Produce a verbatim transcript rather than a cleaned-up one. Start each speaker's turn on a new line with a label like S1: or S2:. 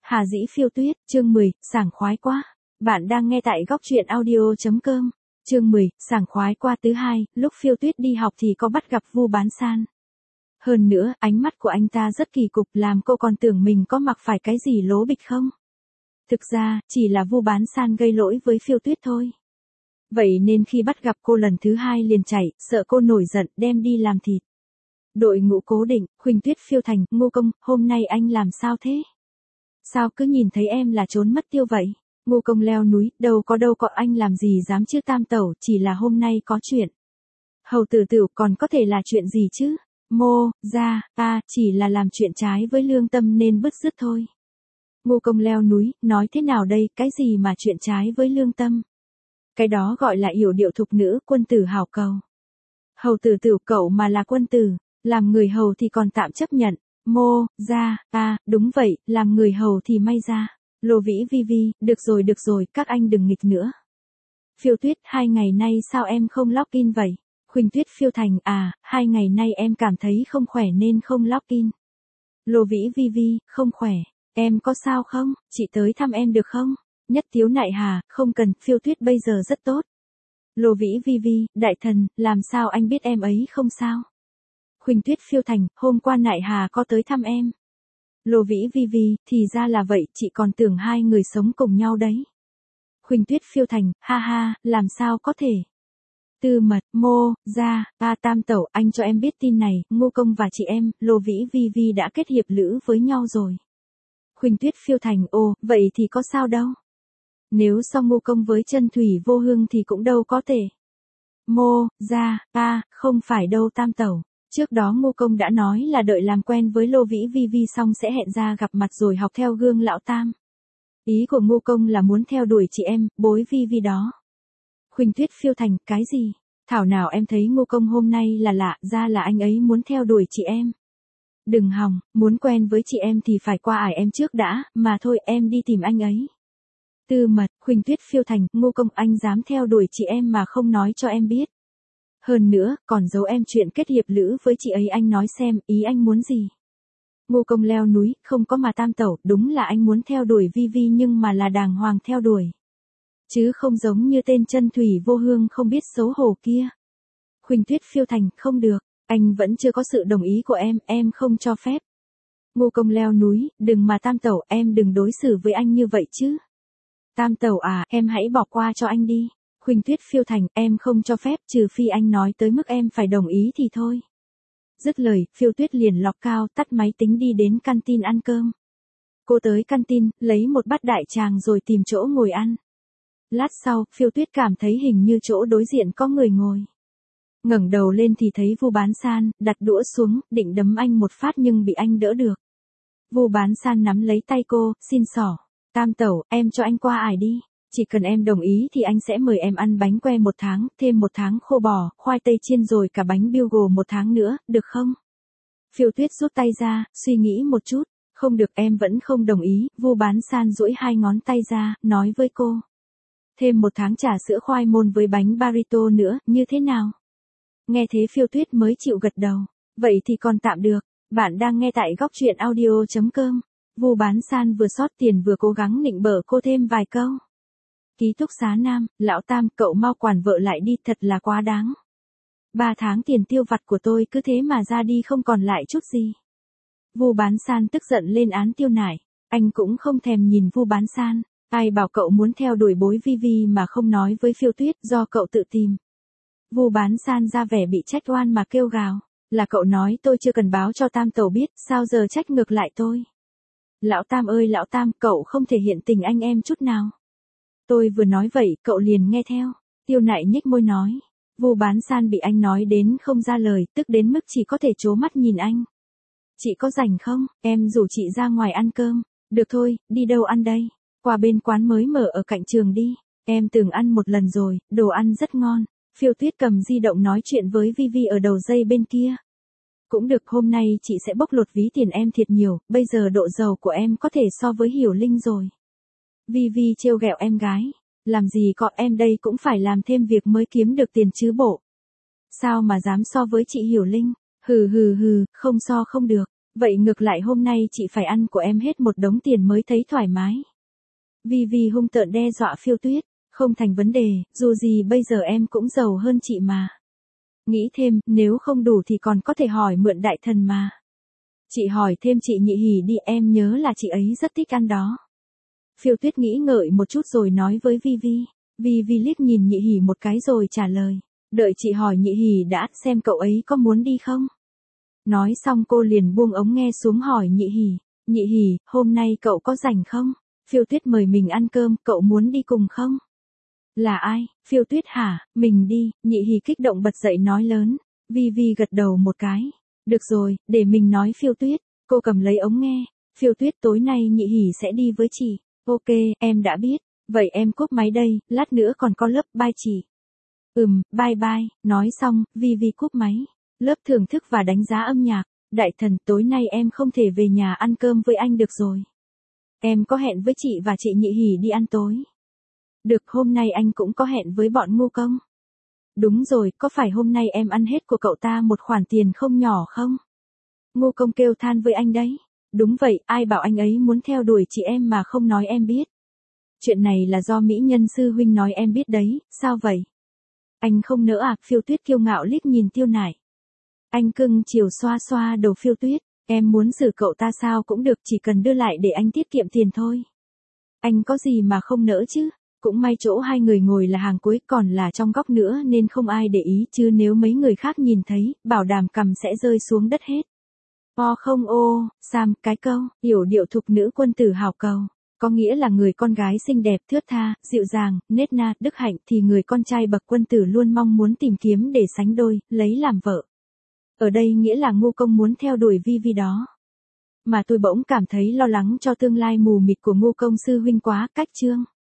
S1: Hà Dĩ Phiêu Tuyết, chương mười, sảng khoái quá. Bạn đang nghe tại góc truyện audio.com. Chương mười, sảng khoái qua thứ hai, lúc Phiêu Tuyết đi học thì có bắt gặp Vu Bán San. Hơn nữa, ánh mắt của anh ta rất kỳ cục làm cô còn tưởng mình có mặc phải cái gì lố bịch không. Thực ra, chỉ là Vu Bán San gây lỗi với Phiêu Tuyết thôi. Vậy nên khi bắt gặp cô lần thứ hai liền chạy, sợ cô nổi giận đem đi làm thịt. Đội ngũ cố định, Huỳnh Tuyết Phiêu Thành, Ngô Công, hôm nay anh làm sao thế? Sao cứ nhìn thấy em là trốn mất tiêu vậy? Ngô Công leo núi, đâu có đâu có anh làm gì dám chứ Tam Tẩu, chỉ là hôm nay có chuyện. Hầu tử tử còn có thể là chuyện gì chứ? Mô, ra, ta, chỉ là làm chuyện trái với lương tâm nên bứt rứt thôi. Ngô Công leo núi, nói thế nào đây, cái gì mà chuyện trái với lương tâm? Cái đó gọi là yểu điệu thục nữ, quân tử hảo cầu. Hầu tử tử cậu mà là quân tử, làm người hầu thì còn tạm chấp nhận. Mô, ra, ta, đúng vậy, làm người hầu thì may ra. Lô Vĩ Vi Vi, được rồi được rồi, các anh đừng nghịch nữa. Phiêu Tuyết, hai ngày nay sao em không login vậy? Huỳnh Tuyết Phiêu Thành, à, hai ngày nay em cảm thấy không khỏe nên không login. Lô Vĩ Vi Vi, không khỏe, em có sao không, chị tới thăm em được không? Nhất Tiếu Nại Hà, không cần, Phiêu Tuyết bây giờ rất tốt. Lô Vĩ Vi Vi, đại thần, làm sao anh biết em ấy không sao? Huỳnh Tuyết Phiêu Thành, hôm qua Nại Hà có tới thăm em. Lô Vĩ Vi Vi, thì ra là vậy, chị còn tưởng hai người sống cùng nhau đấy. Huỳnh Tuyết Phiêu Thành, ha ha, làm sao có thể. Tư mật, mô, ra, ta Tam Tẩu, anh cho em biết tin này, Ngô Công và chị em, Lô Vĩ Vi Vi đã kết hiệp lữ với nhau rồi. Huỳnh Tuyết Phiêu Thành, ồ, vậy thì có sao đâu. Nếu so Ngô Công với Chân Thủy Vô Hương thì cũng đâu có thể. Mô, ra, ta, không phải đâu Tam Tẩu. Trước đó Ngô Công đã nói là đợi làm quen với Lô Vĩ Vi Vi xong sẽ hẹn ra gặp mặt rồi học theo gương lão Tam. Ý của Ngô Công là muốn theo đuổi chị em, bối Vi Vi đó. Huỳnh Tuyết Phiêu Thành, cái gì? Thảo nào em thấy Ngô Công hôm nay là lạ, ra là anh ấy muốn theo đuổi chị em. Đừng hòng, muốn quen với chị em thì phải qua ải em trước đã, mà thôi em đi tìm anh ấy. Tư mật, Huỳnh Tuyết Phiêu Thành, Ngô Công anh dám theo đuổi chị em mà không nói cho em biết. Hơn nữa, còn giấu em chuyện kết hiệp lữ với chị ấy, anh nói xem, ý anh muốn gì? Ngô Công leo núi, không có mà Tam Tẩu, đúng là anh muốn theo đuổi Vi Vi nhưng mà là đàng hoàng theo đuổi. Chứ không giống như tên Chân Thủy Vô Hương không biết xấu hổ kia. Huỳnh Tuyết Phiêu Thành, không được, anh vẫn chưa có sự đồng ý của em, em không cho phép. Ngô Công leo núi, đừng mà Tam Tẩu, em đừng đối xử với anh như vậy chứ. Tam Tẩu à, em hãy bỏ qua cho anh đi. Huỳnh Tuyết Phiêu Thành, em không cho phép, trừ phi anh nói tới mức em phải đồng ý thì thôi. Dứt lời, Phiêu Tuyết liền lọc cao, tắt máy tính đi đến canteen ăn cơm. Cô tới canteen, lấy một bát đại tràng rồi tìm chỗ ngồi ăn. Lát sau, Phiêu Tuyết cảm thấy hình như chỗ đối diện có người ngồi. Ngẩng đầu lên thì thấy Vu Bán San, đặt đũa xuống, định đấm anh một phát nhưng bị anh đỡ được. Vu Bán San nắm lấy tay cô, xin xỏ. Tam Tẩu, em cho anh qua ải đi. Chỉ cần em đồng ý thì anh sẽ mời em ăn bánh que một tháng, thêm một tháng khô bò, khoai tây chiên rồi cả bánh Bigel một tháng nữa, được không? Phiêu Tuyết rút tay ra, suy nghĩ một chút. Không được, em vẫn không đồng ý. Vu Bán San duỗi hai ngón tay ra, nói với cô. Thêm một tháng trà sữa khoai môn với bánh burrito nữa, như thế nào? Nghe thế Phiêu Tuyết mới chịu gật đầu. Vậy thì còn tạm được. Bạn đang nghe tại góc truyện audio.com. Vu Bán San vừa xót tiền vừa cố gắng nịnh bợ cô thêm vài câu. Ký túc xá Nam, lão Tam, cậu mau quản vợ lại đi, thật là quá đáng. Ba tháng tiền tiêu vặt của tôi cứ thế mà ra đi không còn lại chút gì. Vu Bán San tức giận lên án Tiêu Nải. Anh cũng không thèm nhìn Vu Bán San. Ai bảo cậu muốn theo đuổi bối Vi Vi mà không nói với Phiêu Tuyết, do cậu tự tìm. Vu Bán San ra vẻ bị trách oan mà kêu gào. Là cậu nói tôi chưa cần báo cho Tam Tẩu biết, sao giờ trách ngược lại tôi. Lão Tam ơi lão Tam, cậu không thể hiện tình anh em chút nào. Tôi vừa nói vậy, cậu liền nghe theo. Tiêu Nại nhếch môi nói. Vu Bán San bị anh nói đến không ra lời, tức đến mức chỉ có thể trố mắt nhìn anh. Chị có rảnh không, em rủ chị ra ngoài ăn cơm. Được thôi, đi đâu ăn đây? Qua bên quán mới mở ở cạnh trường đi. Em từng ăn một lần rồi, đồ ăn rất ngon. Phiêu Tuyết cầm di động nói chuyện với Vi Vi ở đầu dây bên kia. Cũng được, hôm nay chị sẽ bốc lột ví tiền em thiệt nhiều, bây giờ độ giàu của em có thể so với Hiểu Linh rồi. Vi Vi trêu ghẹo em gái. Làm gì có, em đây cũng phải làm thêm việc mới kiếm được tiền chứ bộ. Sao mà dám so với chị Hiểu Linh? Hừ hừ hừ, không so không được. Vậy ngược lại hôm nay chị phải ăn của em hết một đống tiền mới thấy thoải mái. Vi Vi hung tợn đe dọa Phiêu Tuyết, không thành vấn đề, dù gì bây giờ em cũng giàu hơn chị mà. Nghĩ thêm, nếu không đủ thì còn có thể hỏi mượn đại thần mà. Chị hỏi thêm chị Nhị Hỉ đi, em nhớ là chị ấy rất thích ăn đó. Phiêu Tuyết nghĩ ngợi một chút rồi nói với Vi Vi. Vi Vi liếc nhìn Nhị Hỉ một cái rồi trả lời. Đợi chị hỏi Nhị Hỉ đã, xem cậu ấy có muốn đi không? Nói xong cô liền buông ống nghe xuống hỏi Nhị Hỉ. Nhị Hỉ, hôm nay cậu có rảnh không? Phiêu Tuyết mời mình ăn cơm, cậu muốn đi cùng không? Là ai? Phiêu Tuyết hả? Mình đi. Nhị Hỉ kích động bật dậy nói lớn. Vi Vi gật đầu một cái. Được rồi, để mình nói Phiêu Tuyết. Cô cầm lấy ống nghe. Phiêu Tuyết tối nay Nhị Hỉ sẽ đi với chị. Ok, em đã biết. Vậy em cúp máy đây, lát nữa còn có lớp, bye chị. Ừm, bye bye. Nói xong, Vi Vi cúp máy. Lớp thưởng thức và đánh giá âm nhạc. Đại thần, tối nay em không thể về nhà ăn cơm với anh được rồi. Em có hẹn với chị và chị Nhị Hỉ đi ăn tối. Được, hôm nay anh cũng có hẹn với bọn Ngô Công. Đúng rồi, có phải hôm nay em ăn hết của cậu ta một khoản tiền không nhỏ không? Ngô Công kêu than với anh đấy. Đúng vậy, ai bảo anh ấy muốn theo đuổi chị em mà không nói em biết. Chuyện này là do mỹ nhân sư huynh nói em biết đấy, sao vậy? Anh không nỡ à? Phiêu Tuyết kiêu ngạo liếc nhìn Tiêu Nải. Anh cưng chiều xoa xoa đầu Phiêu Tuyết. Em muốn xử cậu ta sao cũng được, chỉ cần đưa lại để anh tiết kiệm tiền thôi. Anh có gì mà không nỡ chứ? Cũng may chỗ hai người ngồi là hàng cuối, còn là trong góc nữa nên không ai để ý, chứ nếu mấy người khác nhìn thấy, bảo đảm cằm sẽ rơi xuống đất hết. O không ô, Sam, cái câu, yểu điệu thục nữ quân tử hào cầu. Có nghĩa là người con gái xinh đẹp, thướt tha, dịu dàng, nết na, đức hạnh thì người con trai bậc quân tử luôn mong muốn tìm kiếm để sánh đôi, lấy làm vợ. Ở đây nghĩa là Ngô Công muốn theo đuổi Vi Vi đó. Mà tôi bỗng cảm thấy lo lắng cho tương lai mù mịt của Ngô Công sư huynh quá, cách chương.